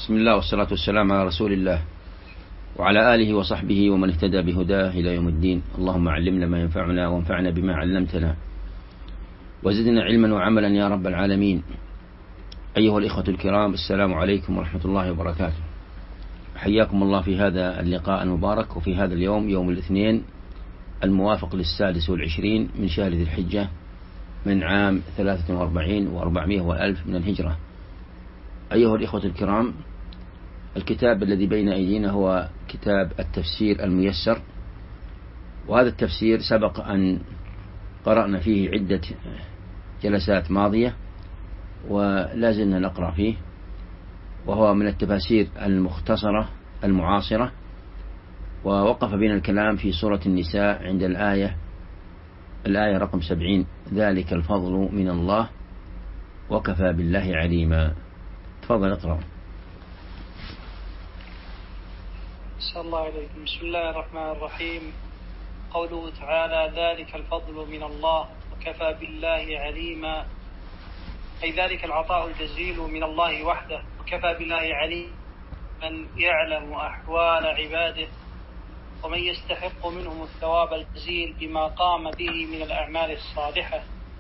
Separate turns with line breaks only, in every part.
بسم الله والصلاة والسلام على رسول الله وعلى آله وصحبه ومن اهتدى بهداه إلى يوم الدين. اللهم علمنا ما ينفعنا وانفعنا بما علمتنا وزدنا علما وعملا يا رب العالمين. أيها الإخوة الكرام، السلام عليكم ورحمة الله وبركاته. حياكم الله في هذا اللقاء المبارك وفي هذا اليوم، يوم الاثنين الموافق ل26 من شهر ذي الحجة من عام 43 و400 وألف من الهجرة. أيها الإخوة الكرام، الكتاب الذي بين أيدينا هو كتاب التفسير الميسر، وهذا التفسير سبق أن قرأنا فيه عدة جلسات ماضية ولا زلنا نقرأ فيه، وهو من التفاسير المختصرة المعاصرة. ووقف بنا الكلام في سورة النساء عند الآية رقم 70: ذلك الفضل من الله وكفى بالله عليما. تفضل اقرأ.
صلى الله عليكم. بسم الله الرحمن الرحيم. قوله تعالى: ذلك الفضل من الله وكفى بالله عليما، أي ذلك العطاء الجزيل من الله وحده، وكفى بالله عليما من يعلم أحوال عباده ومن يستحق منهم الثواب الجزيل بما قام به من الأعمال الصالحة.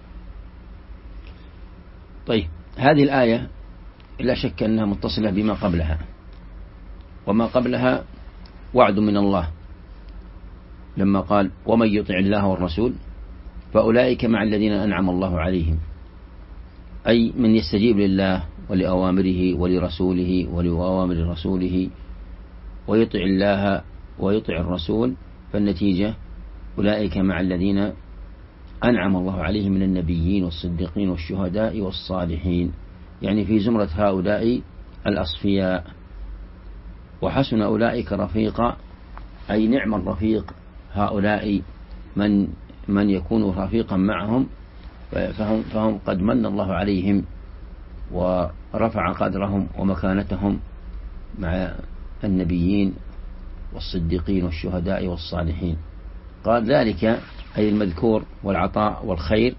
طيب، هذه الآية لا شك أنها متصلة بما قبلها، وما قبلها وعد من الله لما قال: ومن يطع الله والرسول فأولئك مع الذين أنعم الله عليهم، أي من يستجيب لله ولأوامره ولرسوله ولأوامر رسوله ويطع الله ويطع الرسول، فالنتيجة أولئك مع الذين أنعم الله عليهم من النبيين والصديقين والشهداء والصالحين، يعني في زمرة هؤلاء الأصفياء. وحسن أولئك رفيقا، أي نعم الرفيق هؤلاء من يكون رفيقا معهم، فهم قد من الله عليهم ورفع قدرهم ومكانتهم مع النبيين والصديقين والشهداء والصالحين. قال ذلك أي المذكور والعطاء والخير،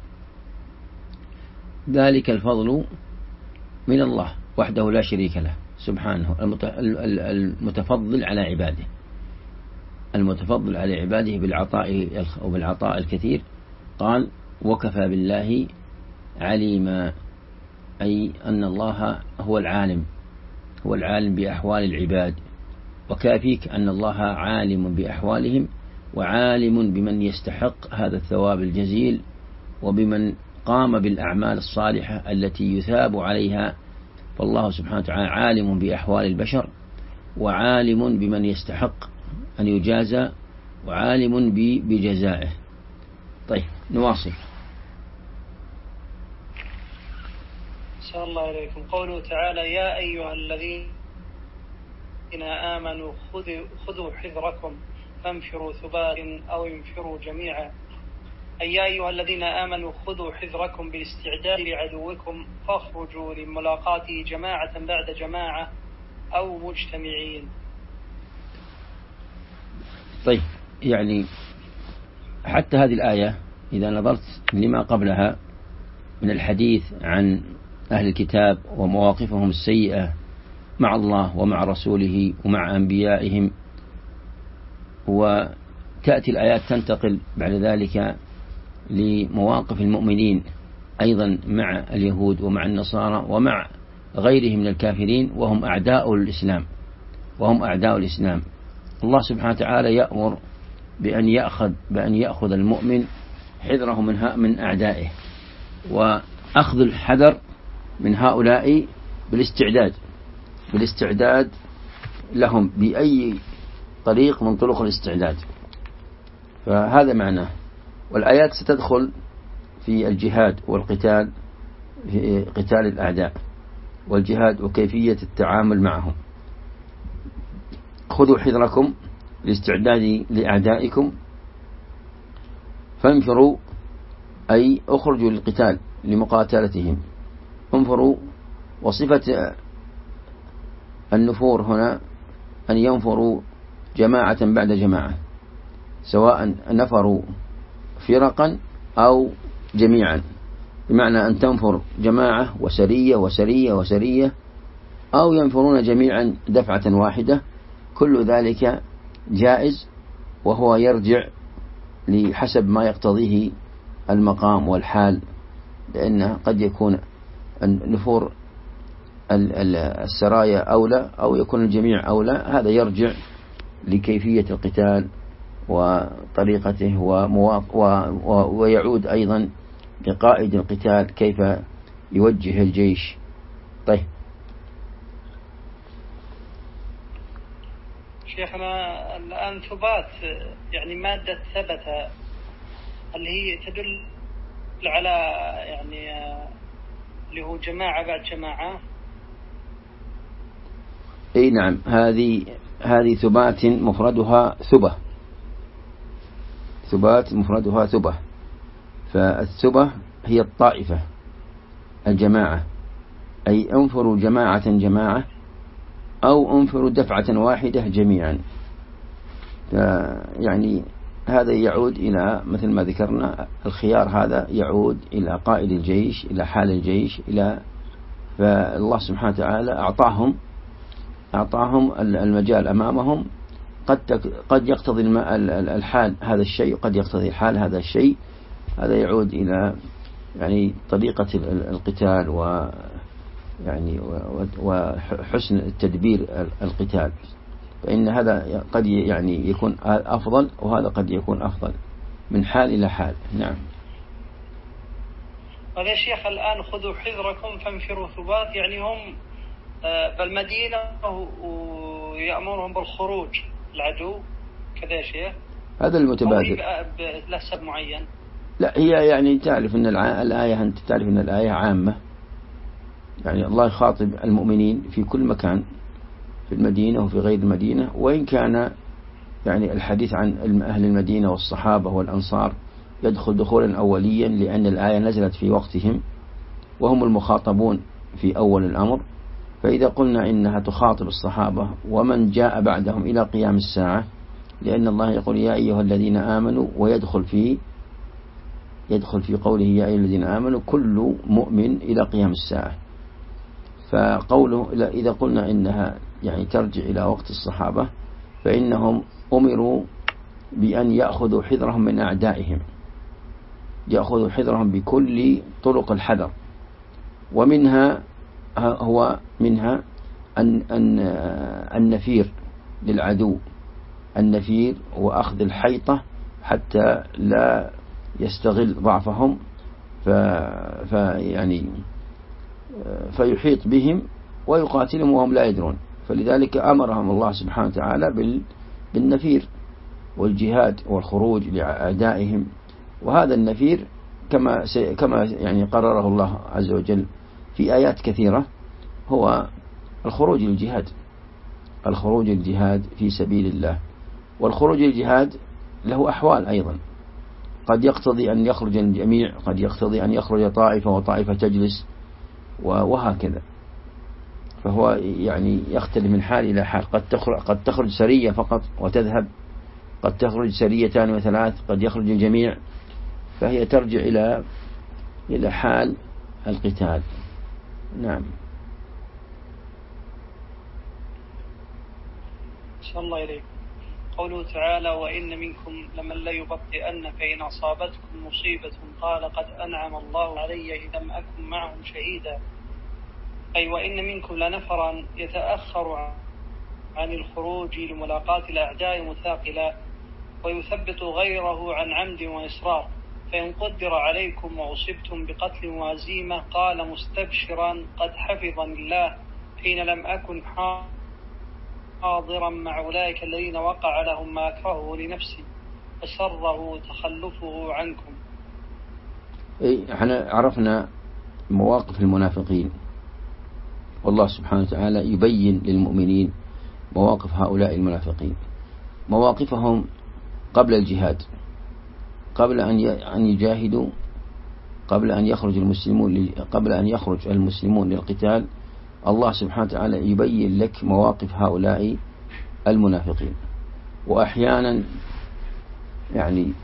ذلك الفضل من الله وحده لا شريك له سبحانه، المتفضل على عباده، المتفضل على عباده بالعطاء الكثير. قال: وكفى بالله عليما، أي أن الله هو العالم بأحوال العباد، وكافيك أن الله عالم بأحوالهم وعالم بمن يستحق هذا الثواب الجزيل وبمن قام بالأعمال الصالحة التي يثاب عليها. فالله سبحانه وتعالى عالم بأحوال البشر وعالم بمن يستحق أن يجازى وعالم بجزائه. طيب، نواصل.
صلى الله عليكم. قوله تعالى: يا أيها الذين آمنوا خذوا حذركم فانفروا ثبات أو انفروا جميعا، أي يا أيها الذين آمنوا خذوا حذركم بالاستعداد لعدوكم فاخرجوا لملاقاته جماعة بعد جماعة أو مجتمعين.
طيب، يعني حتى هذه الآية إذا نظرت لما قبلها من الحديث عن أهل الكتاب ومواقفهم السيئة مع الله ومع رسوله ومع أنبيائهم، وتأتي الآيات تنتقل بعد ذلك لمواقف المؤمنين أيضا مع اليهود ومع النصارى ومع غيرهم من الكافرين، وهم أعداء الإسلام. الله سبحانه وتعالى يأمر بأن يأخذ المؤمن حذره من أعدائه، وأخذ الحذر من هؤلاء بالاستعداد لهم بأي طريق من طرق الاستعداد. فهذا معناه. والآيات ستدخل في الجهاد والقتال، في قتال الأعداء والجهاد وكيفية التعامل معهم. خذوا حذركم لاستعداد لأعدائكم فانفروا، أي أخرجوا للقتال لمقاتلتهم. انفروا، وصفة النفور هنا أن ينفروا جماعة بعد جماعة، سواء نفروا فرقا أو جميعا، بمعنى أن تنفر جماعة وسرية وسرية وسرية أو ينفرون جميعا دفعة واحدة، كل ذلك جائز، وهو يرجع لحسب ما يقتضيه المقام والحال، لأن قد يكون نفور السرايا أولى أو يكون الجميع أولى. هذا يرجع لكيفية القتال وطريقته ويعود أيضا لقائد القتال كيف يوجه الجيش. طيب
شيخنا، الآن ثبات يعني مادة ثبت، هل هي تدل على يعني اللي هو جماعة بعد جماعة؟
اي نعم، هذه ثبات مفردها ثبة، ثبات مفردها ثبة. فالثبة هي الطائفة، الجماعة، أي انفروا جماعة جماعة أو انفروا دفعة واحدة جميعا. يعني هذا يعود إلى مثل ما ذكرنا، الخيار هذا يعود إلى قائد الجيش، إلى حال الجيش، فالله سبحانه وتعالى أعطاهم المجال أمامهم. قد يقتضي الحال هذا الشيء، قد يقتضي الحال هذا الشيء. هذا يعود إلى يعني طريقة القتال يعني وحسن التدبير القتال، فإن هذا قد يعني يكون أفضل، وهذا قد يكون أفضل من حال إلى حال. نعم.
قال يا شيخ الآن خذوا حذركم فانفروا ثبات، يعني هم بالمدينة ويأمرهم بالخروج العدو كذا يا شيخ؟
هذا المتبادل
له سبب معين؟
لا، هي يعني تعرف أن الآية، أنت تعرف أن الآية عامة، يعني الله يخاطب المؤمنين في كل مكان، في المدينة وفي غير المدينة. وإن كان يعني الحديث عن أهل المدينة والصحابة والأنصار يدخل دخولا أوليا، لأن الآية نزلت في وقتهم وهم المخاطبون في أول الأمر. فإذا قلنا إنها تخاطب الصحابة ومن جاء بعدهم إلى قيام الساعة، لأن الله يقول يا أيها الذين آمنوا، ويدخل في قوله يا أيها الذين آمنوا كل مؤمن إلى قيام الساعة. فقوله إذا قلنا إنها يعني ترجع إلى وقت الصحابة، فإنهم أمروا بأن يأخذوا حذرهم من أعدائهم، يأخذوا حذرهم بكل طرق الحذر. ومنها النفير للعدو، النفير وأخذ الحيطة حتى لا يستغل ضعفهم فيحيط بهم ويقاتلهم وهم لا يدرون. فلذلك أمرهم الله سبحانه وتعالى بالنفير والجهاد والخروج لأعدائهم. وهذا النفير كما يعني قرره الله عز وجل في آيات كثيرة، هو الخروج للجهاد، الخروج للجهاد في سبيل الله. والخروج للجهاد له أحوال أيضا، قد يقتضي أن يخرج الجميع، قد يقتضي أن يخرج طائفة وطائفة تجلس، وهكذا. فهو يعني يختلف من حال إلى حال. قد تخرج سرية فقط وتذهب، قد تخرج سريتان وثلاث، قد يخرج الجميع. فهي ترجع إلى حال القتال. نعم.
صلى الله إليكم. قوله تعالى وإن منكم لمن لا يبطئن فإن أصابتكم مصيبة قال قد أنعم الله علي إذ لم أكن معهم شهيدا، أي وإن منكم لنفرا يتأخر عن الخروج لملاقاة الأعداء مثاقلا ويثبت غيره عن عمد وإصرار، فإن قدر عليكم وأصبتم بقتل وهزيمة قال مستبشرا قد حفظني الله حين لم أكن حاضرا مع أولئك الذين وقع لهم ما أكرهه لنفسي فسره تخلفه عنكم.
احنا عرفنا مواقف المنافقين، والله سبحانه وتعالى يبين للمؤمنين مواقف هؤلاء المنافقين، مواقفهم قبل الجهاد، قبل أن يجاهدوا، قبل أن يخرج المسلمون للقتال. الله سبحانه وتعالى يبين لك مواقف هؤلاء المنافقين، وأحيانا يعني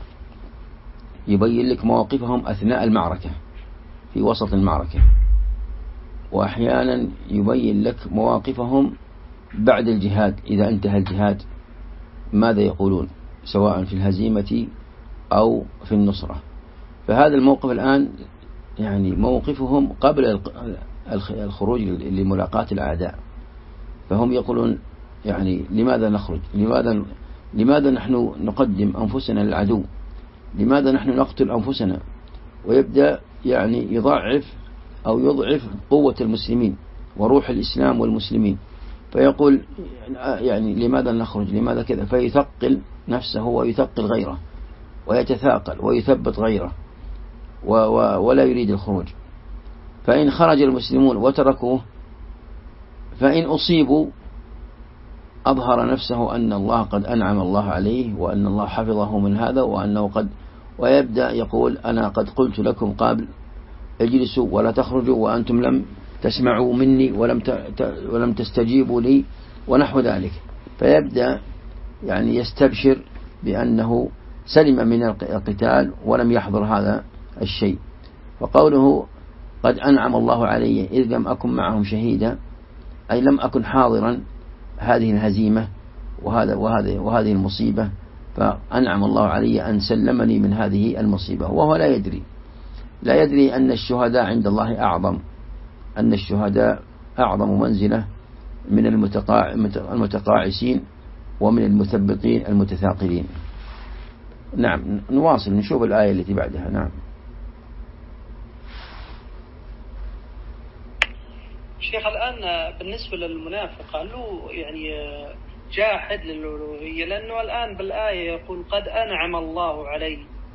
يبين لك مواقفهم أثناء المعركة، في وسط المعركة. وأحيانا يبين لك مواقفهم بعد الجهاد إذا انتهى الجهاد ماذا يقولون سواء في الهزيمة أو في النصرة. فهذا الموقف الآن يعني موقفهم قبل الخروج لملاقاة الأعداء، فهم يقولون يعني لماذا نخرج، لماذا نحن نقدم أنفسنا للعدو، لماذا نحن نقتل أنفسنا، ويبدأ يعني يضعف أو يضعف قوة المسلمين وروح الإسلام والمسلمين، فيقول يعني لماذا نخرج، لماذا كذا، فيثقل نفسه ويثقل غيره ويتثاقل ويثبت غيره ولا يريد الخروج. فإن خرج المسلمون وتركوه فإن أصيبوا أظهر نفسه أن الله قد أنعم الله عليه وأن الله حفظه من هذا ويبدأ يقول أنا قد قلت لكم قبل اجلسوا ولا تخرجوا وأنتم لم تسمعوا مني ولم تستجيبوا لي ونحو ذلك، فيبدأ يعني يستبشر بأنه سلم من القتال ولم يحضر هذا الشيء. وقوله قد أنعم الله علي إذ لم أكن معهم شهيدا، أي لم أكن حاضرا هذه الهزيمة وهذه المصيبة، فأنعم الله علي أن سلمني من هذه المصيبة، وهو لا يدري أن الشهداء عند الله أعظم منزلة من المتقاعسين ومن المثبطين المتثاقلين. نعم، نواصل نشوف الآية التي بعدها. نعم.
شيخ الآن بالنسبة للمنافق قال له يعني جاحد للألوهية، لأنه الآن بالآية يقول قد أنعم الله عليه.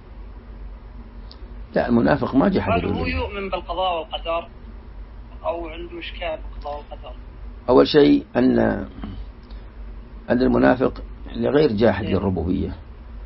لا، المنافق ما جحد.
قال هو يؤمن بالقضاء والقدر أو عنده إشكال بالقضاء والقدر؟
أول شيء أن المنافق غير جاحد للربوبية.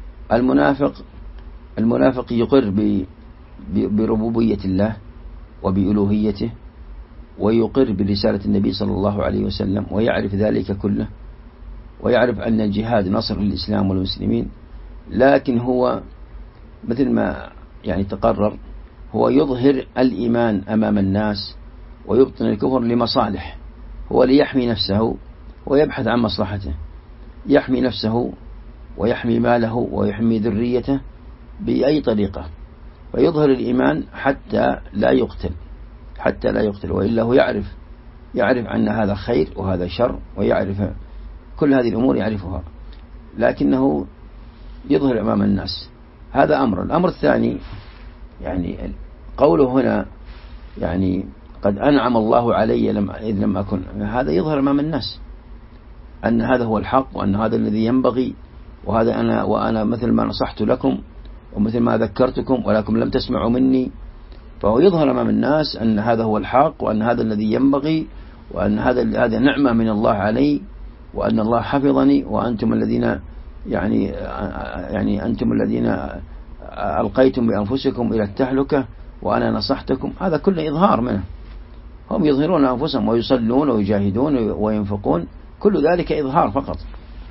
المنافق يقر بربوبية الله وبألوهيته، ويقر برسالة النبي صلى الله عليه وسلم، ويعرف ذلك كله، ويعرف أن الجهاد نصر للإسلام والمسلمين، لكن هو مثل ما يعني تقرر هو يظهر الإيمان أمام الناس ويبطن الكفر لمصالح، هو ليحمي نفسه ويبحث عن مصلحته، يحمي نفسه ويحمي ماله ويحمي ذريته بأي طريقة، فيظهر الإيمان حتى لا يقتل، وإلا هو يعرف أن هذا خير وهذا شر، ويعرف كل هذه الأمور يعرفها، لكنه يظهر أمام الناس. هذا أمر. الأمر الثاني يعني قوله هنا يعني قد أنعم الله علي إذ لم أكن، هذا يظهر أمام الناس أن هذا هو الحق وأن هذا الذي ينبغي، وأنا مثل ما نصحت لكم ومثل ما ذكرتكم ولكم لم تسمعوا مني، فهو يظهر أمام الناس أن هذا هو الحق وأن هذا الذي ينبغي وأن هذا نعمة من الله علي وأن الله حفظني، وأنتم الذين يعني أنتم الذين ألقيتم بأنفسكم إلى التهلكة وأنا نصحتكم. هذا كله إظهار منه، هم يظهرون أنفسهم ويصلون ويجاهدون وينفقون، كل ذلك إظهار فقط.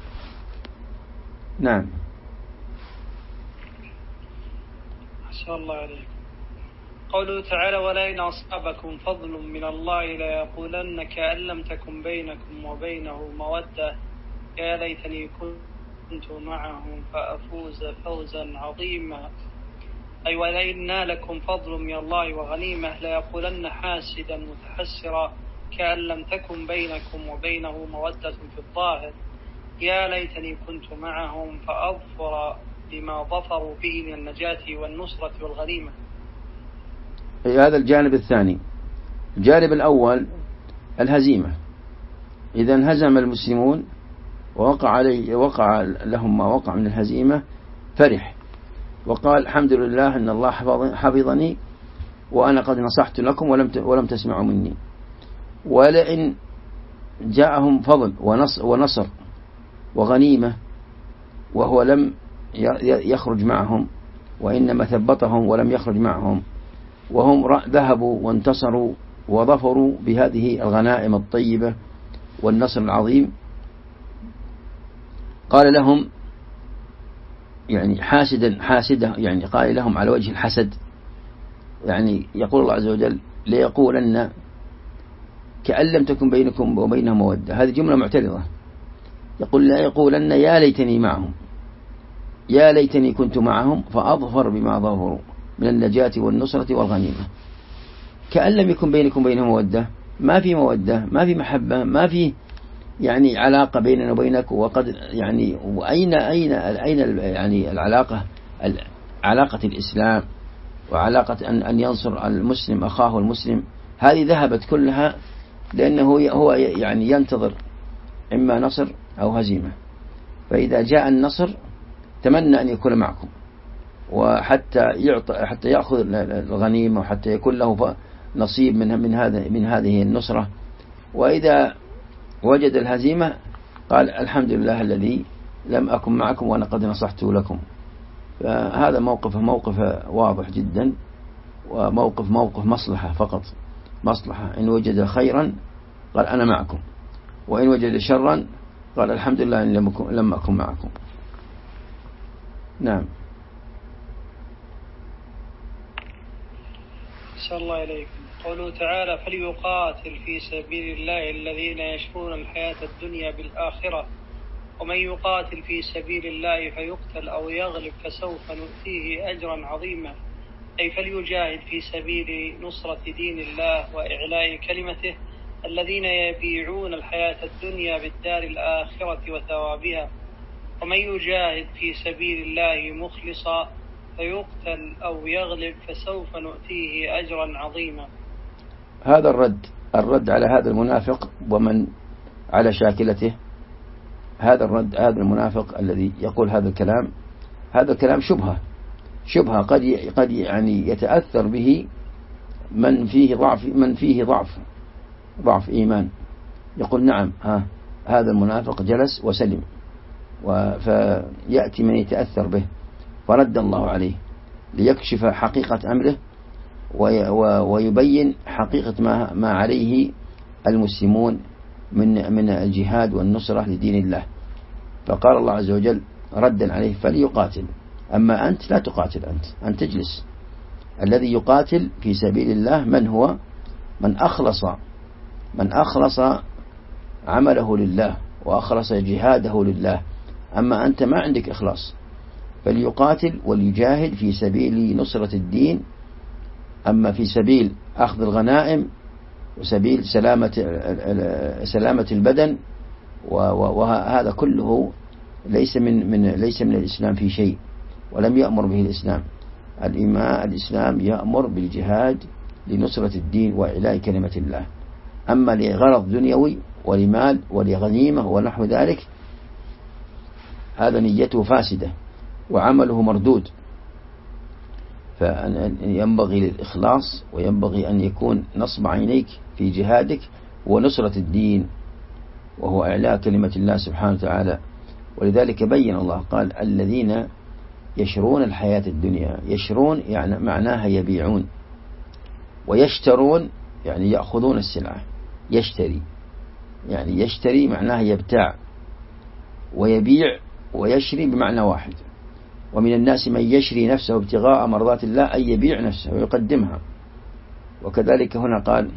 نعم.
أحسن الله عليك. قوله تعالى ولئن أصابكم فضل من الله ليقولن كأن لم تكن بينكم وبينه مودة يا ليتني كنت معهم فأفوز فوزا عظيما، أي ولئن نالكم فضل من الله وغنيمة ليقولن حاسدا متحسرا كأن لم تكن بينكم وبينه مودة في الظاهر يا ليتني كنت معهم فأظفر بما ظفروا به من النجاة والنصرة والغنيمة.
هذا الجانب الثاني. الجانب الأول الهزيمة، إذا انهزم المسلمون ووقع لهم ما وقع من الهزيمة فرح وقال الحمد لله أن الله حفظني وأنا قد نصحت لكم ولم تسمعوا مني. ولئن جاءهم فضل ونصر وغنيمة وهو لم يخرج معهم وإنما ثبتهم ولم يخرج معهم، وهم ذهبوا وانتصروا وظفروا بهذه الغنائم الطيبة والنصر العظيم، قال لهم يعني حاسدا يعني قال لهم على وجه الحسد، يعني يقول الله عز وجل ليقولن كأن لم تكن بينكم وبينهم مودة. هذه جملة معترضة. يقول لا يقولن يا ليتني معهم، يا ليتني كنت معهم فأظفر بما ظفروا من النجاة والنصرة والغنيمة. كأن لم يكن بينكم وبينهم مودة، ما في مودة، ما في محبة، ما في يعني علاقة بيننا وبينك. وقد يعني وأين يعني العلاقة، علاقة الإسلام وعلاقة أن ينصر المسلم أخاه المسلم، هذه ذهبت كلها، لأنه هو يعني ينتظر إما نصر أو هزيمة. فإذا جاء النصر تمنى أن يكون معكم، وحتى حتى يأخذ الغنيمة، وحتى يكون له نصيب من هذه النصرة. وإذا وجد الهزيمة قال الحمد لله الذي لم أكن معكم وأنا قد نصحت لكم. فهذا موقف واضح جدا، وموقف مصلحة فقط، مصلحة. إن وجد خيرا قال أنا معكم، وإن وجد شرا قال الحمد لله إن لم أكن معكم. نعم.
أحسن الله إليكم. قوله تعالى فليقاتل في سبيل الله الذين يشرون الحياة الدنيا بالآخرة ومن يقاتل في سبيل الله فيقتل أو يغلب فسوف نؤتيه أجرا عظيما، أي فليجاهد في سبيل نصرة دين الله وإعلاء كلمته الذين يبيعون الحياة الدنيا بالدار الآخرة وثوابها. ومن يجاهد في سبيل الله مخلصا فيقتل أو يغلب فسوف نؤتيه أجرا عظيما.
هذا الرد على هذا المنافق ومن على شاكلته. هذا المنافق الذي يقول هذا الكلام شبهة قد يعني يتأثر به من فيه ضعف إيمان. يقول نعم هذا المنافق جلس وسلم، فيأتي من يتأثر به، فرد الله عليه ليكشف حقيقة أمره ويبين حقيقة ما عليه المسلمون من الجهاد والنصرة لدين الله. فقال الله عز وجل ردا عليه فليقاتل، أما أنت لا تقاتل، أنت تجلس. الذي يقاتل في سبيل الله من هو؟ من أخلص عمله لله وأخلص جهاده لله. أما أنت ما عندك إخلاص، فليقاتل وليجاهد في سبيل نصرة الدين. أما في سبيل أخذ الغنائم وسبيل سلامة البدن، وهذا كله ليس من الإسلام في شيء، ولم يأمر به الإسلام. الإسلام يأمر بالجهاد لنصرة الدين وإعلاء كلمة الله. أما لغرض دنيوي ولمال ولغنيمة ونحو ذلك، هذا نيته فاسدة وعمله مردود. فينبغي للإخلاص، وينبغي أن يكون نصب عينيك في جهادك ونصرة الدين، وهو إعلاء كلمة الله سبحانه وتعالى. ولذلك بين الله قال الذين يشرون الحياة الدنيا. يشرون يعني معناها يبيعون، ويشترون يعني يأخذون السلعة. يشتري معناها يبتاع، ويبيع ويشري بمعنى واحد. ومن الناس من يشري نفسه ابتغاء مرضات الله، أي يبيع نفسه ويقدمها. وكذلك هنا قال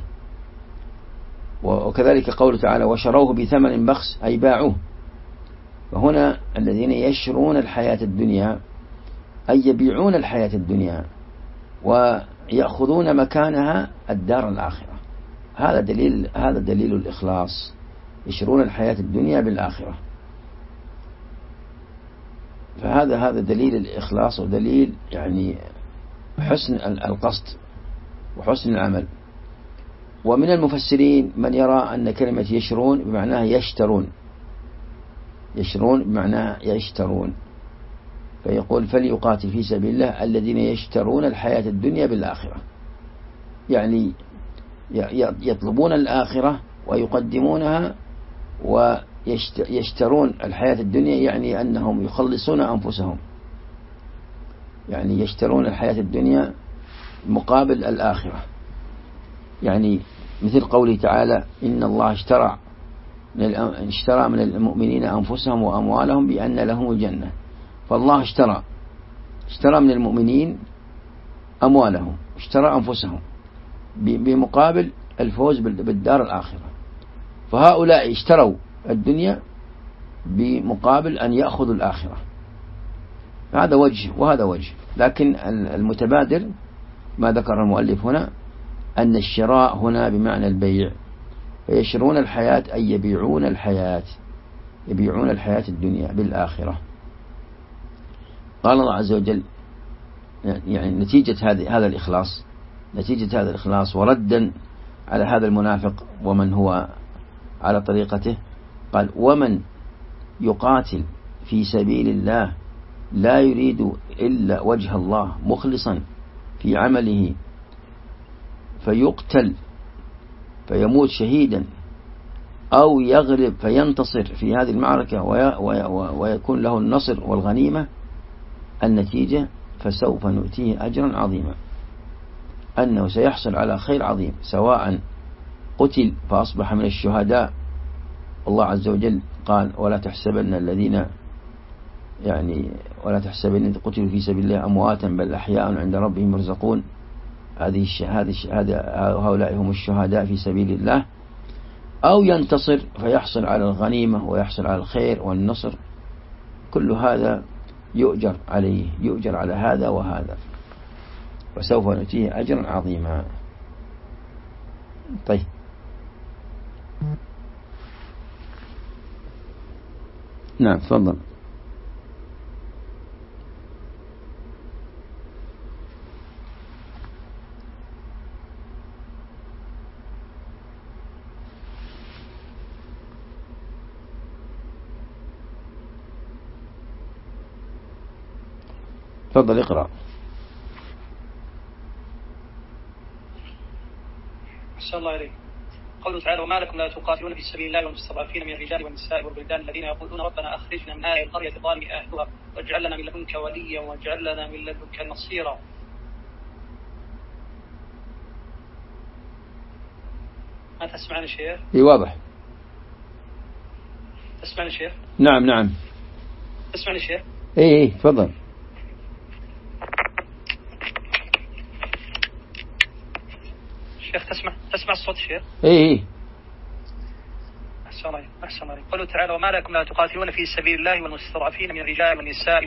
وكذلك قوله تعالى وشروه بثمن بخس، أي باعوه. فهنا الذين يشرون الحياة الدنيا أي يبيعون الحياة الدنيا ويأخذون مكانها الدار الآخرة. هذا دليل الإخلاص، يشرون الحياة الدنيا بالآخرة. فهذا دليل الإخلاص، ودليل يعني حسن القصد وحسن العمل. ومن المفسرين من يرى أن كلمة يشرون بمعناها يشرون بمعناها يشترون. فيقول فليقاتل في سبيل الله الذين يشترون الحياة الدنيا بالآخرة، يعني يطلبون الآخرة ويقدمونها ويشترون الحياة الدنيا، يعني أنهم يخلصون أنفسهم، يعني يشترون الحياة الدنيا مقابل الآخرة. يعني مثل قوله تعالى إن الله اشترى من المؤمنين أنفسهم وأموالهم بأن لهم الجنة. فالله اشترى من المؤمنين أموالهم، اشترى أنفسهم بمقابل الفوز بالدار الآخرة. فهؤلاء اشتروا الدنيا بمقابل أن يأخذوا الآخرة. هذا وجه وهذا وجه، لكن المتبادر ما ذكر المؤلف هنا أن الشراء هنا بمعنى البيع، فيشرون الحياة أي يبيعون الحياة، يبيعون الحياة الدنيا بالآخرة. قال الله عز وجل يعني نتيجة هذا الإخلاص، نتيجة هذا الإخلاص وردا على هذا المنافق ومن هو على طريقته، قال ومن يقاتل في سبيل الله لا يريد إلا وجه الله مخلصا في عمله فيقتل فيموت شهيدا أو يغلب فينتصر في هذه المعركة ويكون له النصر والغنيمة، النتيجة فسوف نؤتيه أجرا عظيما، أنه سيحصل على خير عظيم، سواء قتل فأصبح من الشهداء. الله عز وجل قال ولا تحسبن الذين ولا تحسبن قتلوا في سبيل الله أمواتا بل أحياء عند ربهم يرزقون. هؤلاء هم الشهداء في سبيل الله. أو ينتصر فيحصل على الغنيمة ويحصل على الخير والنصر. كل هذا يؤجر عليه، يؤجر على هذا وهذا، وسوف نؤتيه أجرا عظيما. طيب، نعم تفضل. تفضل اقرأ.
أحسن الله إليك. قوله تعالى وما لكم لا تقاتلون في سبيل الله والمستضعفين من الرجال والنساء والولدان الذين يقولون ربنا أخرجنا من هذه القرية الظالم أهلها واجعل لنا من لدنك وليا واجعل لنا من لدنك نصيرا. ما تسمعني شيخ؟
اي واضح.
تسمعني شيخ؟
نعم.
تسمعني شيخ؟
اي تفضل.
شيخ تسمع الصوت شيخ؟
اي.
أحسن الله. قوله تعالى وما لكم لا تقاتلون في سبيل الله والمستضعفين من الرجال والنساء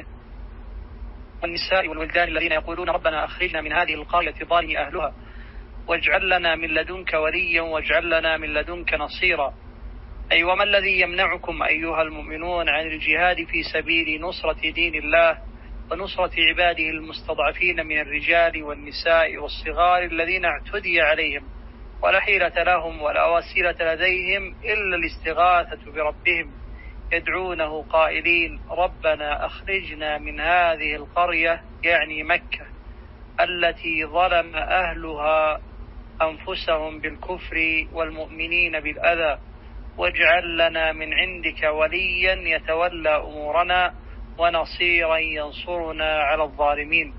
والولدان الذين يقولون ربنا أخرجنا من هذه القرية الظالم أهلها واجعل لنا من لدنك وليا واجعل لنا من لدنك نصيرا. أي وما الذي يمنعكم أيها المؤمنون عن الجهاد في سبيل نصرة دين الله ونصرة عباده المستضعفين من الرجال والنساء والصغار الذين اعتدي عليهم ولا حيلة لهم ولا وسيلة لديهم إلا الاستغاثة بربهم يدعونه قائلين ربنا أخرجنا من هذه القرية، يعني مكة، التي ظلم أهلها أنفسهم بالكفر والمؤمنين بالأذى، واجعل لنا من عندك وليا يتولى أمورنا ونصيرا ينصرنا على الظالمين.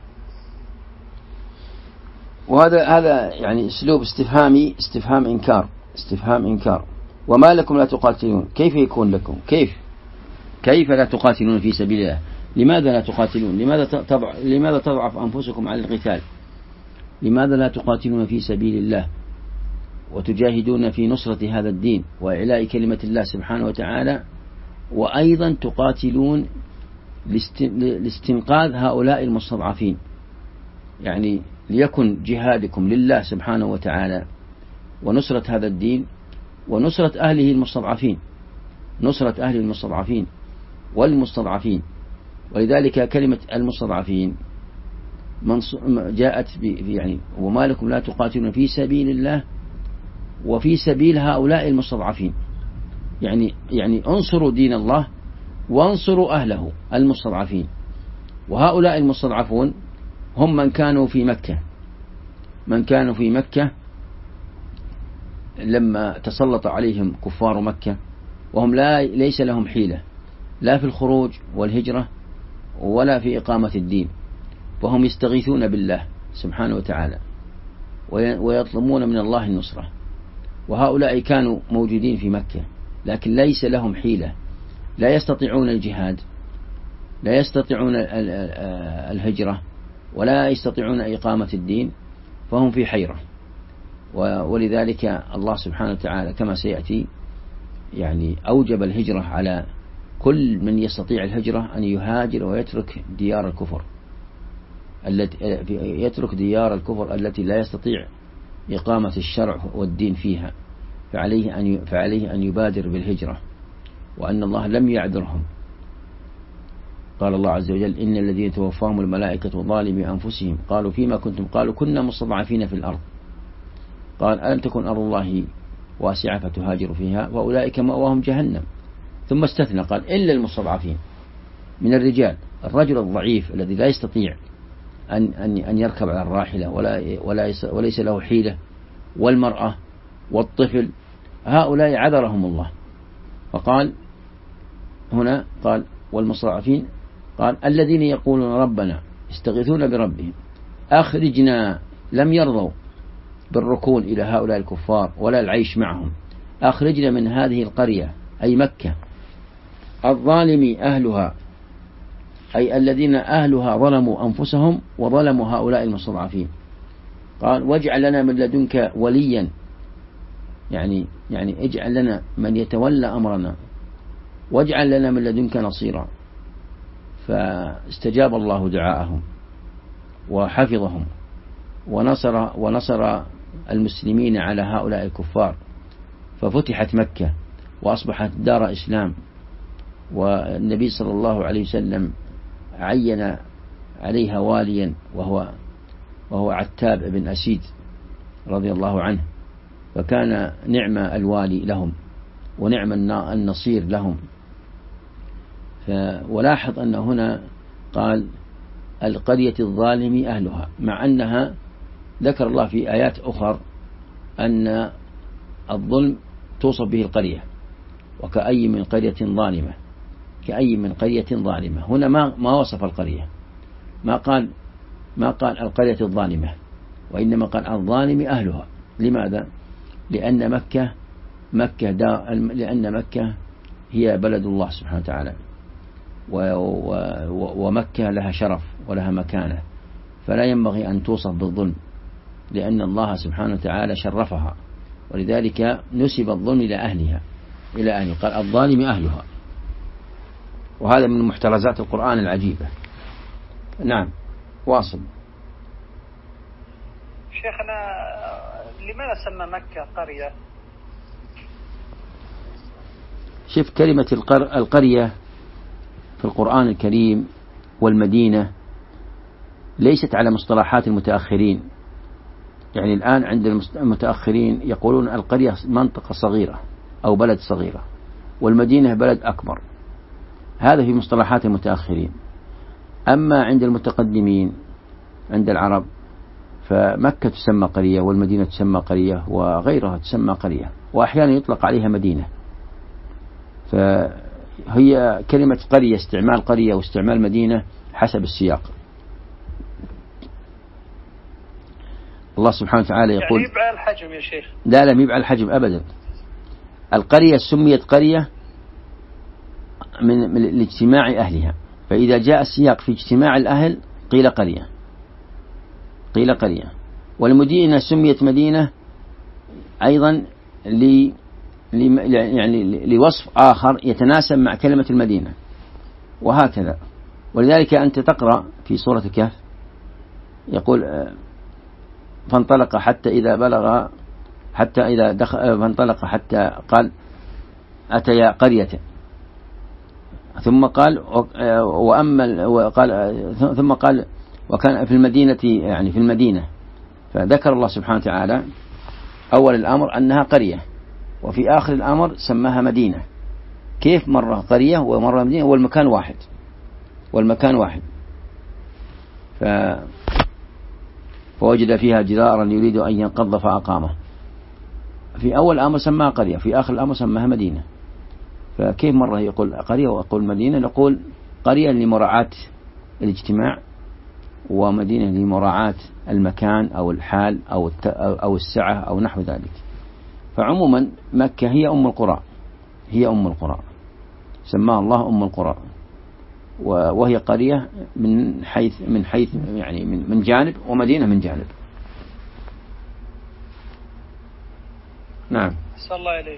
وهذا يعني اسلوب استفهامي، استفهام إنكار. وما لكم لا تقاتلون، كيف يكون لكم؟ كيف لا تقاتلون في سبيل الله؟ لماذا لا تقاتلون؟ لماذا تضعف أنفسكم على القتال؟ لماذا لا تقاتلون في سبيل الله وتجاهدون في نصرة هذا الدين وإعلاء كلمة الله سبحانه وتعالى، وأيضا تقاتلون لاستنقاذ هؤلاء المستضعفين؟ يعني ليكن جهادكم لله سبحانه وتعالى ونصرة هذا الدين ونصرة أهله المستضعفين، نصرة أهل المستضعفين والمستضعفين. ولذلك كلمة المستضعفين جاءت يعني وما لكم لا تقاتلون في سبيل الله وفي سبيل هؤلاء المستضعفين، يعني انصروا دين الله وانصروا أهله المستضعفين. وهؤلاء المستضعفون هم من كانوا في مكة لما تسلط عليهم كفار مكة، وهم ليس لهم حيلة لا في الخروج والهجرة ولا في إقامة الدين، وهم يستغيثون بالله سبحانه وتعالى ويطلبون من الله النصرة. وهؤلاء كانوا موجودين في مكة لكن ليس لهم حيلة، لا يستطيعون الجهاد، لا يستطيعون الهجرة، ولا يستطيعون إقامة الدين، فهم في حيرة. ولذلك الله سبحانه وتعالى كما سيأتي يعني أوجب الهجرة على كل من يستطيع الهجرة أن يهاجر ويترك ديار الكفر، يترك ديار الكفر التي لا يستطيع إقامة الشرع والدين فيها، فعليه أن يبادر بالهجرة، وأن الله لم يعذرهم. قال الله عز وجل: إن الذين توفاهم الملائكة ظالمي أنفسهم قالوا فيما كنتم؟ قالوا كنا مستضعفين في الأرض. قال: ألم تكن أرض الله واسعة فتهاجروا فيها وأولئك مأواهم جهنم. ثم استثنى قال: إلا المستضعفين من الرجال، الرجل الضعيف الذي لا يستطيع أن يركب على الراحلة وليس له حيلة، والمرأة والطفل، هؤلاء عذرهم الله. فقال هنا قال: والمستضعفين، قال: الذين يقولون ربنا، يستغيثون بربهم، أخرجنا. لم يرضوا بالركون إلى هؤلاء الكفار ولا العيش معهم. أخرجنا من هذه القرية، أي مكة، الظالم أهلها، أي الذين أهلها ظلموا أنفسهم وظلموا هؤلاء المستضعفين. قال: واجعل لنا من لدنك وليا، يعني اجعل لنا من يتولى أمرنا، واجعل لنا من لدنك نصيرا. فاستجاب الله دعاءهم وحفظهم ونصر المسلمين على هؤلاء الكفار، ففتحت مكة وأصبحت دار إسلام. والنبي صلى الله عليه وسلم عين عليها واليا وهو عتاب بن أسيد رضي الله عنه، فكان نعم الوالي لهم ونعم النصير لهم. ولاحظ أن هنا قال: القرية الظالم أهلها، مع أنها ذكر الله في آيات أخرى أن الظلم توصف به القرية، وكأي من قرية ظالمة، كأي من قرية ظالمة. هنا ما وصف القرية، ما قال القرية الظالمة، وإنما قال الظالم أهلها. لماذا؟ لأن مكة هي بلد الله سبحانه وتعالى، ومكة لها شرف ولها مكانة، فلا ينبغي أن توصف بالظلم، لأن الله سبحانه وتعالى شرفها، ولذلك نسب الظلم إلى أهلها قال الظالم أهلها. وهذا من محترزات القرآن العجيبة. نعم، واصل.
شيخنا، لماذا سمى مكة قرية؟
شوف، كلمة القرية في القرآن الكريم والمدينة ليست على مصطلحات المتأخرين. يعني الآن عند المتأخرين يقولون القرية منطقة صغيرة أو بلد صغيرة، والمدينة بلد أكبر. هذا في مصطلحات المتأخرين. أما عند المتقدمين، عند العرب، فمكة تسمى قرية، والمدينة تسمى قرية، وغيرها تسمى قرية، وأحيانا يطلق عليها مدينة. فهي كلمة قرية، استعمال قرية واستعمال مدينة حسب السياق. الله سبحانه وتعالى يقول:
يعني يبعى الحجم يا شيخ؟
لا يبعى الحجم أبدا. القرية سميت قرية من اجتماع أهلها، فإذا جاء السياق في اجتماع الأهل قيل قرية. والمدينة سميت مدينة أيضا لوصف آخر يتناسب مع كلمة المدينة، وهكذا. ولذلك أنت تقرأ في سورة الكهف يقول: فانطلق حتى إذا فانطلق حتى قال أتيا قرية، ثم قال ثم قال وكان في المدينة، يعني في المدينة. فذكر الله سبحانه وتعالى أول الأمر أنها قرية، وفي آخر الأمر سماها مدينة. كيف؟ مرة قرية ومرة مدينة، والمكان واحد. فوجد فيها جدارا يريد أن ينقض فأقامه. في أول الأمر سماها قرية، في آخر الأمر سماها مدينة. فكيف مرة يقول قرية وأقول مدينة؟ نقول قرية لمراعاة الاجتماع، ومدينة لمراعاة المكان أو الحال أو السعة أو نحو ذلك. فعموما مكة هي أم القرى، سماها الله أم القرى، وهي قرية من حيث يعني من جانب، ومدينة من جانب. نعم.
صلى الله عليك.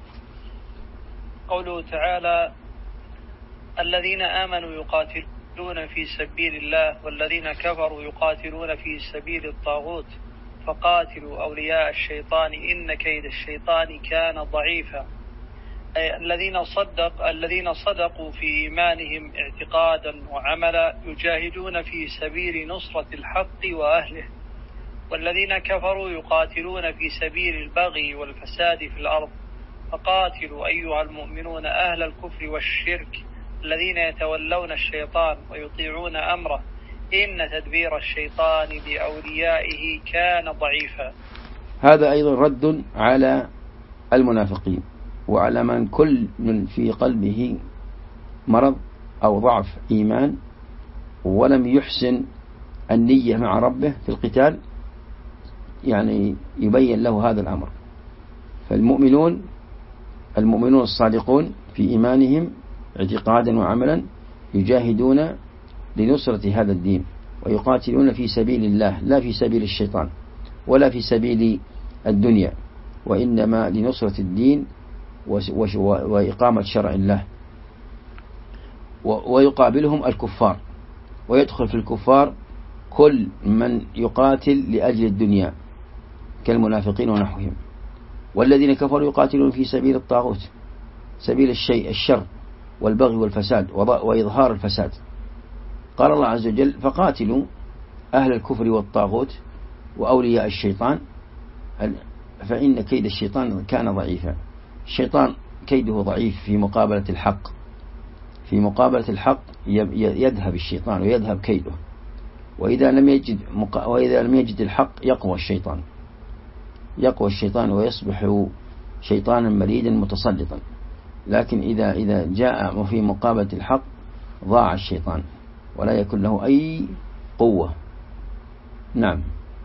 قوله تعالى الذين آمنوا يقاتلون في سبيل الله والذين كفروا يقاتلون في سبيل الطاغوت فقاتلوا أولياء الشيطان إن كيد الشيطان كان ضعيفا. أي الذين صدقوا في إيمانهم اعتقادا وعملا يجاهدون في سبيل نصرة الحق وأهله، والذين كفروا يقاتلون في سبيل البغي والفساد في الأرض فقاتلوا أيها المؤمنون أهل الكفر والشرك الذين يتولون الشيطان ويطيعون أمره إن تدبير الشيطان بأوليائه كان ضعيفا.
هذا أيضا رد على المنافقين وعلى من كل من في قلبه مرض أو ضعف إيمان ولم يحسن النية مع ربه في القتال، يعني يبين له هذا الأمر. فالمؤمنون الصادقون في إيمانهم اعتقادا وعملا يجاهدون لنصرة هذا الدين ويقاتلون في سبيل الله لا في سبيل الشيطان ولا في سبيل الدنيا، وإنما لنصرة الدين وإقامة شرع الله. ويقابلهم الكفار، ويدخل في الكفار كل من يقاتل لأجل الدنيا كالمنافقين ونحوهم. والذين كفروا يقاتلون في سبيل الطاغوت، سبيل الشر والبغي والفساد وإظهار الفساد. قال الله عز وجل فقاتلوا أهل الكفر والطاغوت وأولياء الشيطان فإن كيد الشيطان كان ضعيفا. الشيطان كيده ضعيف في مقابلة الحق، في مقابلة الحق يذهب الشيطان ويذهب كيده، وإذا لم يجد الحق يقوى الشيطان ويصبح شيطانا مريدا متسلطا. لكن إذا جاء في مقابلة الحق ضاع الشيطان ولا يكون له أي قوة. نعم.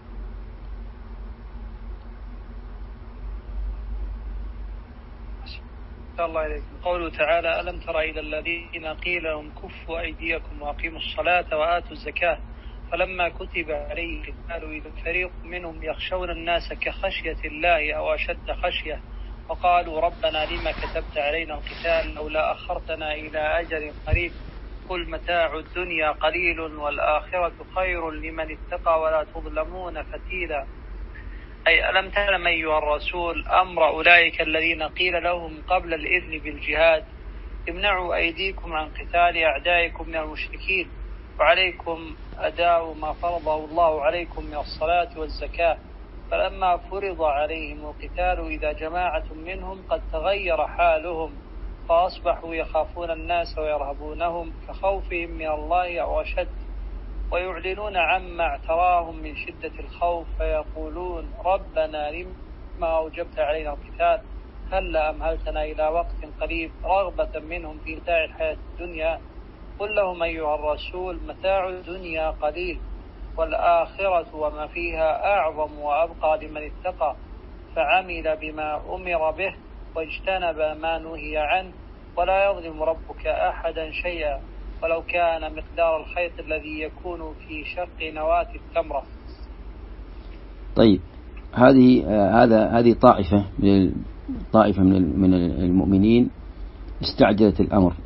الله عليكم. قوله تعالى ألم تر إلى الذين قيل لهم كفوا أيديكم وأقيموا الصلاة وآتوا الزكاة فلما كتب عليه قالوا إذا فريق منهم يخشون الناس كخشية الله أو أشد خشية وقالوا ربنا لما كتبت علينا القتال لولا أخرتنا إلى أجل قريب قل متاع الدنيا قليل والآخرة خير لمن اتقى ولا تظلمون فتيلا. أي ألم تعلم أيها الرسول أمر أولئك الذين قيل لهم قبل الإذن بالجهاد امنعوا أيديكم عن قتال أعدائكم من المشركين وعليكم أداء ما فرضه الله عليكم من الصلاة والزكاة فلما فرض عليهم القتال إذا جماعة منهم قد تغير حالهم فأصبحوا يخافون الناس ويرهبونهم كخوفهم من الله أو أشد ويعلنون عما اعتراهم من شدة الخوف فيقولون ربنا لما أوجبت علينا القتال هلا أمهلتنا إلى وقت قريب رغبة منهم في متاع الحياة الدنيا قل لهم أيها الرسول متاع الدنيا قليل والآخرة وما فيها أعظم وأبقى لمن اتقى فعمل بما أمر به واجتنب ما نهي عنه ولا يظلم ربك أحدا شيئا ولو كان مقدار الخيط الذي يكون في شق نواة التمرة. طيب
هذه طائفة من المؤمنين استعجلت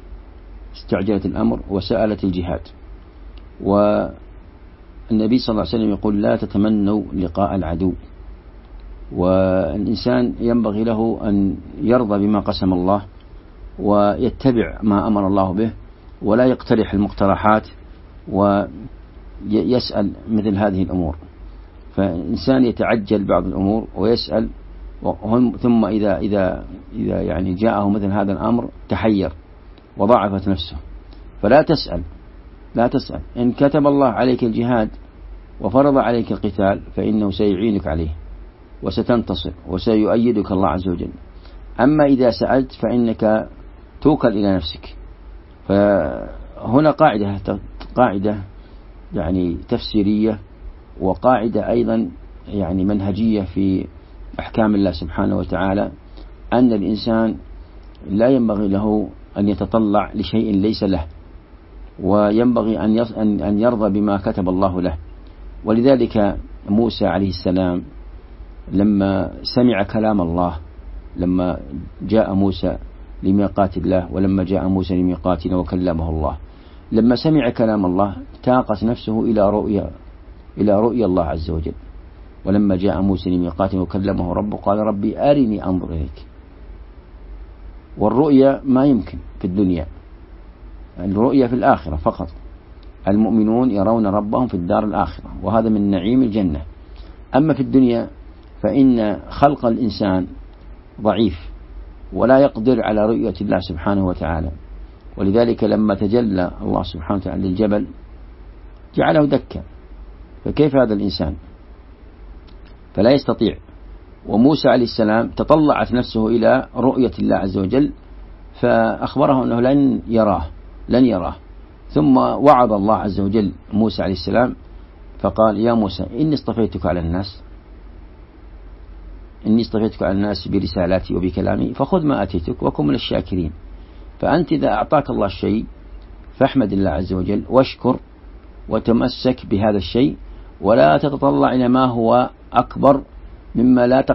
الأمر وسألت الجهاد. والنبي صلى الله عليه وسلم يقول لا تتمنوا لقاء العدو، والإنسان ينبغي له أن يرضى بما قسم الله ويتبع ما أمر الله به ولا يقترح المقترحات ويسأل مثل هذه الأمور. فإنسان يتعجل بعض الأمور ويسأل ثم إذا يعني جاءه مثل هذا الأمر تحير وضعفت نفسه. فلا تسأل إن كتب الله عليك الجهاد وفرض عليك القتال فإنه سيعينك عليه وستنتصر وسيؤيدك الله عز وجل. أما إذا سألت فإنك توكل إلى نفسك. فهنا قاعدة يعني تفسيرية وقاعدة أيضا يعني منهجية في أحكام الله سبحانه وتعالى أن الإنسان لا ينبغي له أن يتطلع لشيء ليس له، وينبغي أن يرضى بما كتب الله له. ولذلك موسى عليه السلام لما سمع كلام الله لما جاء موسى لميقات الله، ولما جاء موسى لميقاتنا وكلمه الله، لما سمع كلام الله تاقت نفسه إلى رؤيا الله عز وجل. ولما جاء موسى لميقاتنا وكلمه ربه قال ربي أرني أنظر إليك. والرؤيا ما يمكن في الدنيا، الرؤيا في الآخرة فقط. المؤمنون يرون ربهم في الدار الآخرة، وهذا من نعيم الجنة. أما في الدنيا فإن خلق الإنسان ضعيف ولا يقدر على رؤية الله سبحانه وتعالى، ولذلك لما تجلى الله سبحانه وتعالى للجبل جعله دكا، فكيف هذا الإنسان؟ فلا يستطيع. وموسى عليه السلام تطلعت نفسه إلى رؤية الله عز وجل فأخبره أنه لن يراه. ثم وعظ الله عز وجل موسى عليه السلام فقال يا موسى إني اصطفيتك على الناس برسالاتي وبكلامي فخذ ما أتيتك وكن من الشاكرين. فأنت إذا أعطاك الله الشيء فاحمد الله عز وجل واشكر وتمسك بهذا الشيء، ولا تتطلع إلى ما هو أكبر مما لا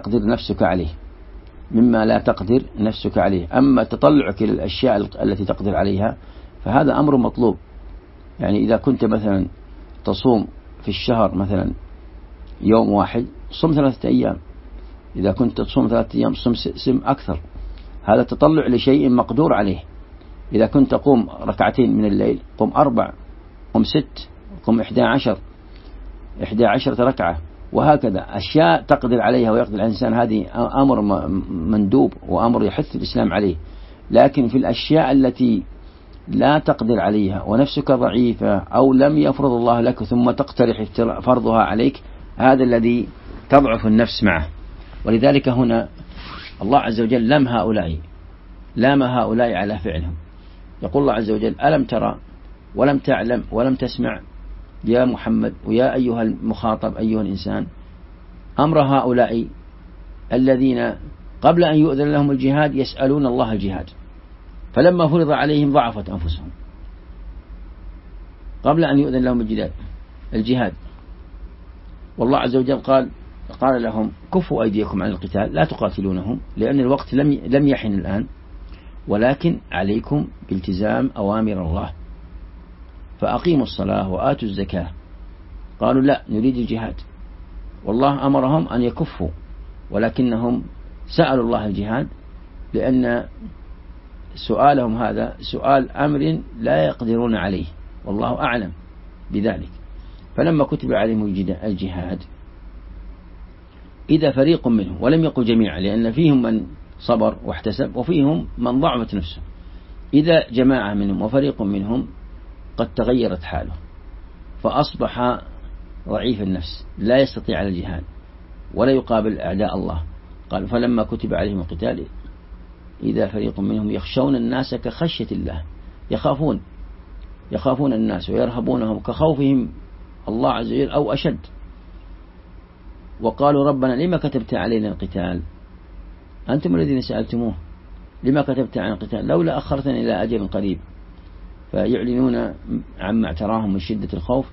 تقدر نفسك عليه. أما تطلعك إلى الأشياء التي تقدر عليها فهذا أمر مطلوب. يعني إذا كنت مثلا تصوم في الشهر مثلا يوم واحد صم 3 أيام، إذا كنت تصوم 3 أيام صم أكثر، هذا تطلع لشيء مقدور عليه. إذا كنت تقوم 2 من الليل قم 4، قم 6، قم 11 ركعة، وهكذا أشياء تقدر عليها ويقدر الإنسان. هذه أمر مندوب وأمر يحث الإسلام عليه. لكن في الأشياء التي لا تقدر عليها ونفسك ضعيفة أو لم يفرض الله لك ثم تقترح فرضها عليك، هذا الذي تضعف النفس معه. ولذلك هنا الله عز وجل لام هؤلاء على فعلهم. يقول الله عز وجل ألم ترى ولم تعلم ولم تسمع يا محمد ويا أيها المخاطب أيها الإنسان أمر هؤلاء الذين قبل أن يؤذن لهم الجهاد يسألون الله الجهاد، فلما فرض عليهم ضعفت أنفسهم قبل أن يؤذن لهم الجهاد. والله عز وجل قال لهم كفوا أيديكم عن القتال لا تقاتلونهم، لأن الوقت لم يحن الآن، ولكن عليكم بالتزام أوامر الله، فأقيموا الصلاة وآتوا الزكاة. قالوا لا نريد الجهاد، والله أمرهم أن يكفوا، ولكنهم سألوا الله الجهاد لأن سؤالهم هذا سؤال أمر لا يقدرون عليه، والله أعلم بذلك. فلما كتب عليهم الجهاد إذا فريق منهم، ولم يقل جميعا لأن فيهم من صبر واحتسب وفيهم من ضعفت نفسه، إذا جماعة منهم وفريق منهم قد تغيرت حاله فأصبح ضعيف النفس لا يستطيع على الجهاد ولا يقابل أعداء الله. قال فلما كتب عليهم القتال إذا فريق منهم يخشون الناس كخشية الله، يخافون الناس ويرهبونهم كخوفهم الله عز وجل أو أشد. وقالوا ربنا لما كتبت علينا القتال أنتم الذين سألتموه لما كتبت عن القتال لولا أخرتنا إلى أجل قريب. فيعلنون عما اعتراهم من شدة الخوف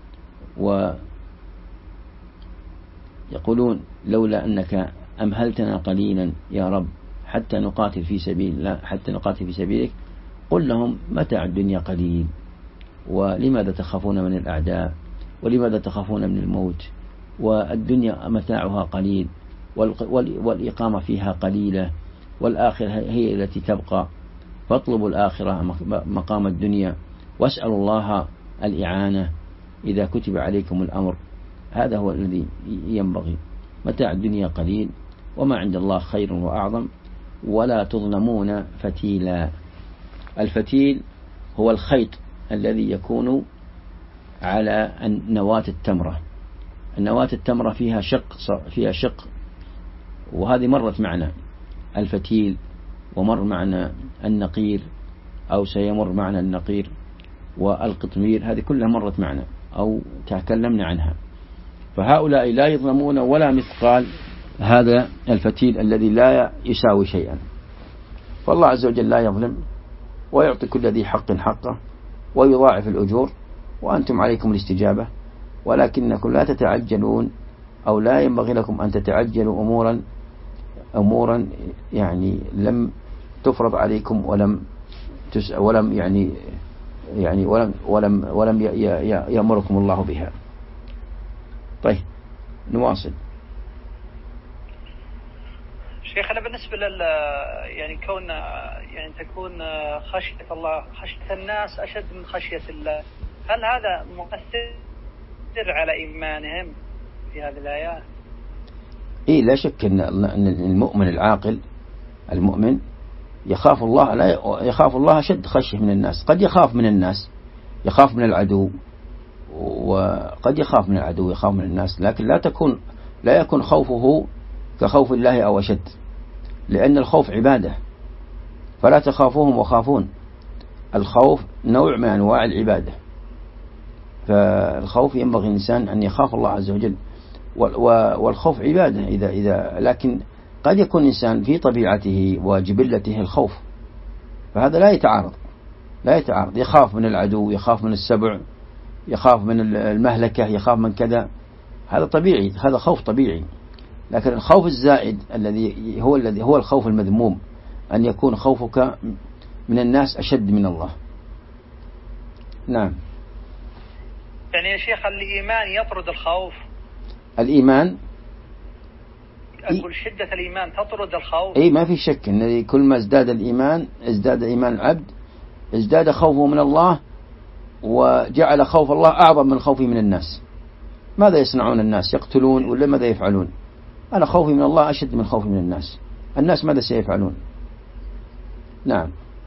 ويقولون لولا أنك أمهلتنا قليلا يا رب حتى نقاتل في سبيلك قل لهم متاع الدنيا قليل ولماذا تخافون من الأعداء ولماذا تخافون من الموت والدنيا متاعها قليل والإقامة فيها قليلة والآخرة هي التي تبقى، فاطلبوا الآخرة مقام الدنيا واسألوا الله الإعانة إذا كتب عليكم الأمر. هذا هو الذي ينبغي. متاع الدنيا قليل وما عند الله خير وأعظم ولا تظلمون فتيلا. الفتيل هو الخيط الذي يكون على نواة التمرة. النواة التمرة فيها شق وهذه مرت معنا الفتيل ومر معنا النقير أو سيمر معنا النقير والقطمير، هذه كلها مرت معنا أو تكلمنا عنها. فهؤلاء لا يظلمون ولا مثقال هذا الفتيل الذي لا يساوي شيئا. فالله عز وجل لا يظلم ويعطي كل ذي حق حقه ويضاعف الأجور، وأنتم عليكم الاستجابة، ولكنكم لا تتعجلون أو لا ينبغي لكم أن تتعجلوا أمورا أمورا يعني لم تفرض عليكم ولم يأمركم الله بها. طيب نواصل.
شيخنا بالنسبة يعني كون يعني تكون خشية الله خشية الناس أشد من خشية الله، هل هذا مؤثر على إيمانهم في هذه الآيات؟
إيه لا شك أن المؤمن العاقل المؤمن يخاف الله، لا يخاف الله أشد خشية من الناس. قد يخاف من الناس، يخاف من العدو، وقد يخاف من العدو يخاف من الناس، لكن لا يكون خوفه كخوف الله أو أشد، لأن الخوف عبادة، فلا تخافوهم وخافون. الخوف نوع من أنواع العبادة، فالخوف ينبغي الإنسان أن يخاف الله عز وجل، والخوف عبادة إذا لكن قد يكون الإنسان في طبيعته وجبلته الخوف، فهذا لا يتعارض. يخاف من العدو، يخاف من السبع، يخاف من المهلكة، يخاف من كذا، هذا طبيعي، هذا خوف طبيعي. لكن الخوف الزائد الذي هو الخوف المذموم، أن يكون خوفك من الناس أشد من الله. نعم.
يعني يا شيخ الإيمان يطرد الخوف؟
الإيمان
أقول شدة الإيمان تطرد الخوف.
أي ما في شك أن كل ما ازداد الإيمان ازداد إيمان العبد، ازداد خوفه من الله، وجعل خوف الله أعظم من خوفه من الناس. ماذا يصنعون الناس؟ يقتلون ولا ماذا يفعلون؟ أنا خوفي من الله أشد من خوفي من الناس. الناس ماذا سيفعلون؟ نعم.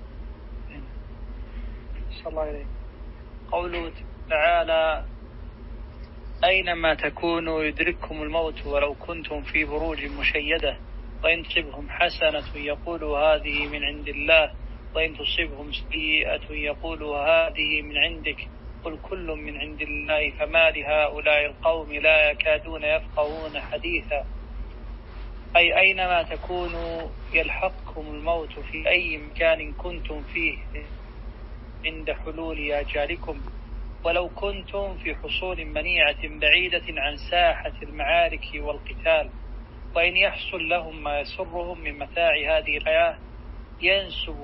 صلى الله عليه. قوله تعالى أينما تكونوا يدرككم الموت ولو كنتم في بروج مشيدة وإن تصبهم حسنة يقولوا هذه من عند الله وإن تصبهم سيئة يقولوا هذه من عندك قل كل من عند الله فما لهؤلاء القوم لا يكادون يفقهون حديثا. أي أينما تكونوا يلحقكم الموت في أي مكان كنتم فيه عند حلول أجالكم، ولو كنتم في حصول منيعة بعيدة عن ساحة المعارك والقتال، وإن يحصل لهم ما يسرهم من متاع هذه الحياة ينسب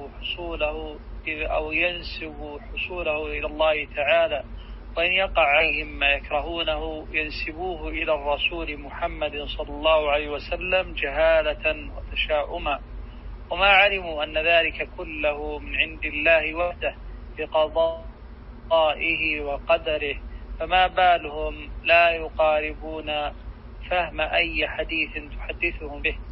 حصوله إلى الله تعالى، وإن يقع عليهم ما يكرهونه ينسبوه إلى الرسول محمد صلى الله عليه وسلم جهالة وتشاؤما، وما علموا أن ذلك كله من عند الله وحده بقضائه وقدره، فما بالهم لا يقاربون فهم أي حديث تحدثهم به.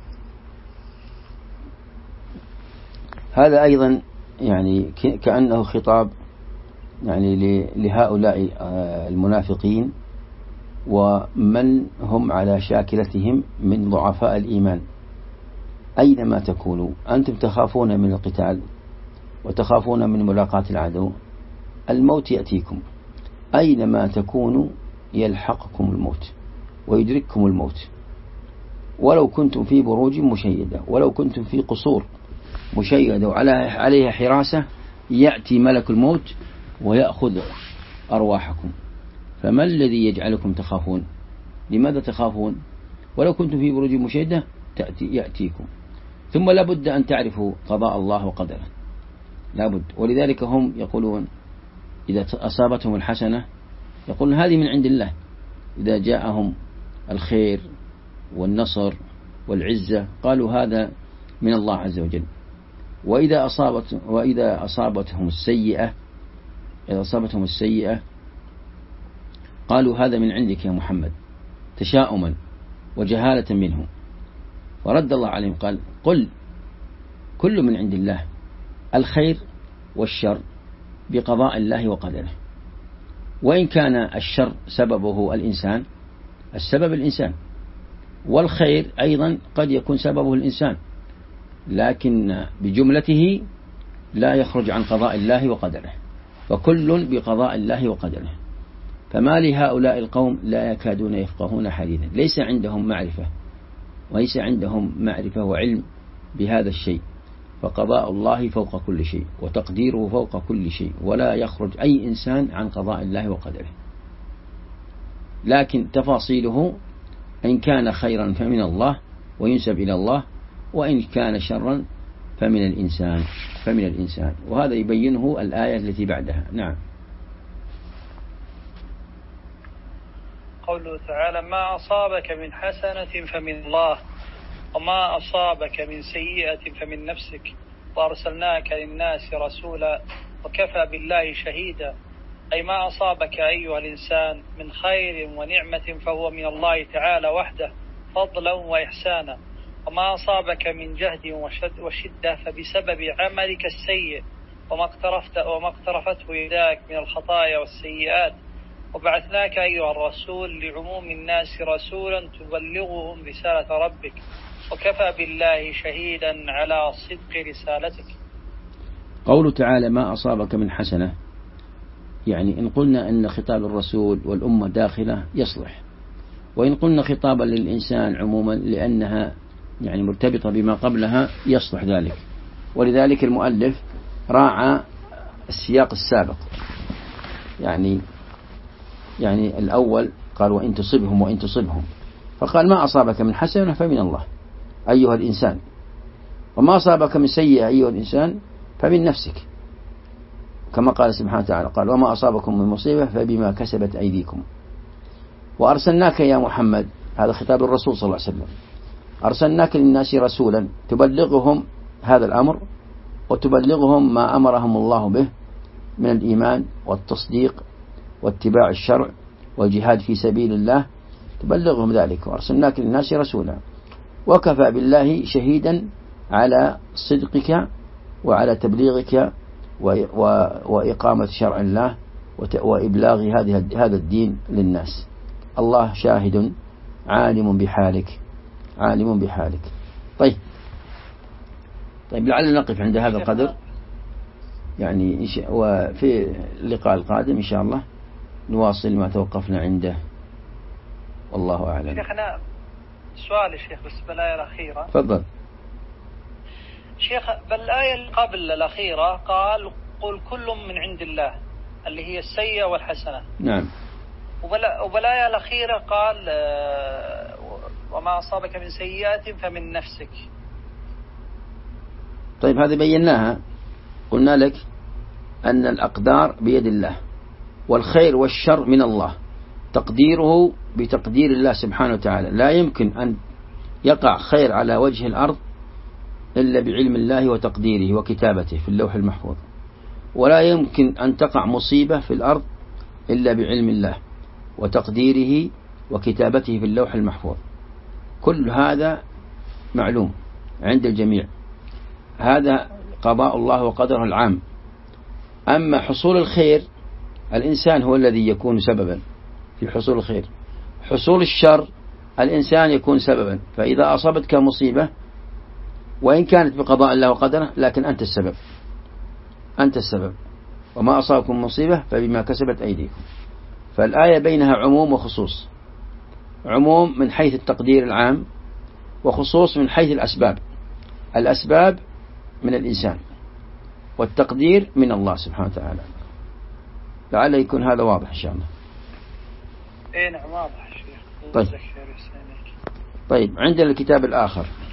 هذا أيضا يعني كأنه خطاب يعني لهؤلاء المنافقين ومن هم على شاكلتهم من ضعفاء الإيمان. أينما تكونوا أنتم تخافون من القتال وتخافون من ملاقاة العدو، الموت يأتيكم. أينما تكونوا يلحقكم الموت ويدرككم الموت، ولو كنتم في بروج مشيدة، ولو كنتم في قصور مشيدة وعليها حراسة، يأتي ملك الموت ويأخذ أرواحكم. فما الذي يجعلكم تخافون؟ لماذا تخافون؟ ولو كنتم في بروج مشيدة يأتيكم. ثم لابد أن تعرفوا قضاء الله وقدره، لابد. ولذلك هم يقولون إذا أصابتهم الحسنة يقولون هذه من عند الله، إذا جاءهم الخير والنصر والعزة قالوا هذا من الله عز وجل. وإذا أصابتهم السيئة قالوا هذا من عندك يا محمد، تشاؤما وجهالة منهم. فرد الله عليهم قال قل كل من عند الله، الخير والشر بقضاء الله وقدره. وإن كان الشر سببه الإنسان، السبب الإنسان، والخير أيضا قد يكون سببه الإنسان، لكن بجملته لا يخرج عن قضاء الله وقدره، فكل بقضاء الله وقدره. فما لهؤلاء القوم لا يكادون يفقهون حديثا، ليس عندهم معرفة وعلم بهذا الشيء. فقضاء الله فوق كل شيء وتقديره فوق كل شيء، ولا يخرج أي إنسان عن قضاء الله وقدره. لكن تفاصيله إن كان خيرا فمن الله وينسب إلى الله، وإن كان شرا فمن الإنسان. وهذا يبينه الآية التي بعدها. نعم.
قوله تعالى ما أصابك من حسنة فمن الله وما أصابك من سيئة فمن نفسك وأرسلناك للناس رسولا وكفى بالله شهيدا. أي ما أصابك أيها الإنسان من خير ونعمة فهو من الله تعالى وحده فضلا وإحسانا، وما أصابك من جهد وشدة فبسبب عملك السيء وما اقترفته يداك من الخطايا والسيئات. وبعثناك أيها الرسول لعموم الناس رسولا تبلغهم رسالة ربك وكفى بالله شهيدا على صدق رسالتك.
قوله تعالى ما أصابك من حسنة، يعني إن قلنا أن خطاب الرسول والأمة داخلة يصلح، وإن قلنا خطابا للإنسان عموما لأنها يعني مرتبطة بما قبلها يصلح ذلك. ولذلك المؤلف راعى السياق السابق، يعني الأول قال وإن تصبهم، فقال ما أصابك من حسنة فمن الله أيها الإنسان، وما أصابك من سيئة أيها الإنسان فمن نفسك، كما قال سبحانه وتعالى قال وما أصابكم من مصيبة فبما كسبت أيديكم. وأرسلناك يا محمد، هذا خطاب الرسول صلى الله عليه وسلم، أرسلناك للناس رسولا تبلغهم هذا الأمر وتبلغهم ما أمرهم الله به من الإيمان والتصديق واتباع الشرع والجهاد في سبيل الله، تبلغهم ذلك. وأرسلناك للناس رسولا وكفى بالله شهيدا على صدقك وعلى تبليغك وإقامة شرع الله وإبلاغ هذا الدين للناس. الله شاهد عالم بحالك. طيب لعلنا نقف عند هذا القدر، يعني وفي اللقاء القادم إن شاء الله نواصل ما توقفنا عنده، والله أعلم.
شيخنا سؤال يا شيخ بس بالآية الأخيرة.
تفضل.
شيخ بالآية اللي قبل الأخيرة قال قل كل من عند الله اللي هي السيئة والحسنة.
نعم.
وبالآية الأخيرة قال وما أصابك من سيئات فمن نفسك.
طيب هذه بيناها، قلنا لك أن الأقدار بيد الله والخير والشر من الله، تقديره بتقدير الله سبحانه وتعالى. لا يمكن أن يقع خير على وجه الأرض إلا بعلم الله وتقديره وكتابته في اللوح المحفوظ، ولا يمكن أن تقع مصيبة في الأرض إلا بعلم الله وتقديره وكتابته في اللوح المحفوظ. كل هذا معلوم عند الجميع، هذا قضاء الله وقدره العام. أما حصول الخير الإنسان هو الذي يكون سببا في حصول الخير، حصول الشر الإنسان يكون سببا. فإذا أصابتك مصيبة وإن كانت بقضاء الله وقدره لكن أنت السبب، وما أصابكم مصيبة فبما كسبت أيديكم. فالآية بينها عموم وخصوص، عموم من حيث التقدير العام، وخصوص من حيث الأسباب من الإنسان، والتقدير من الله سبحانه وتعالى. لعل يكون هذا واضح إن شاء الله.
نعم واضح.
طيب عندنا الكتاب الآخر.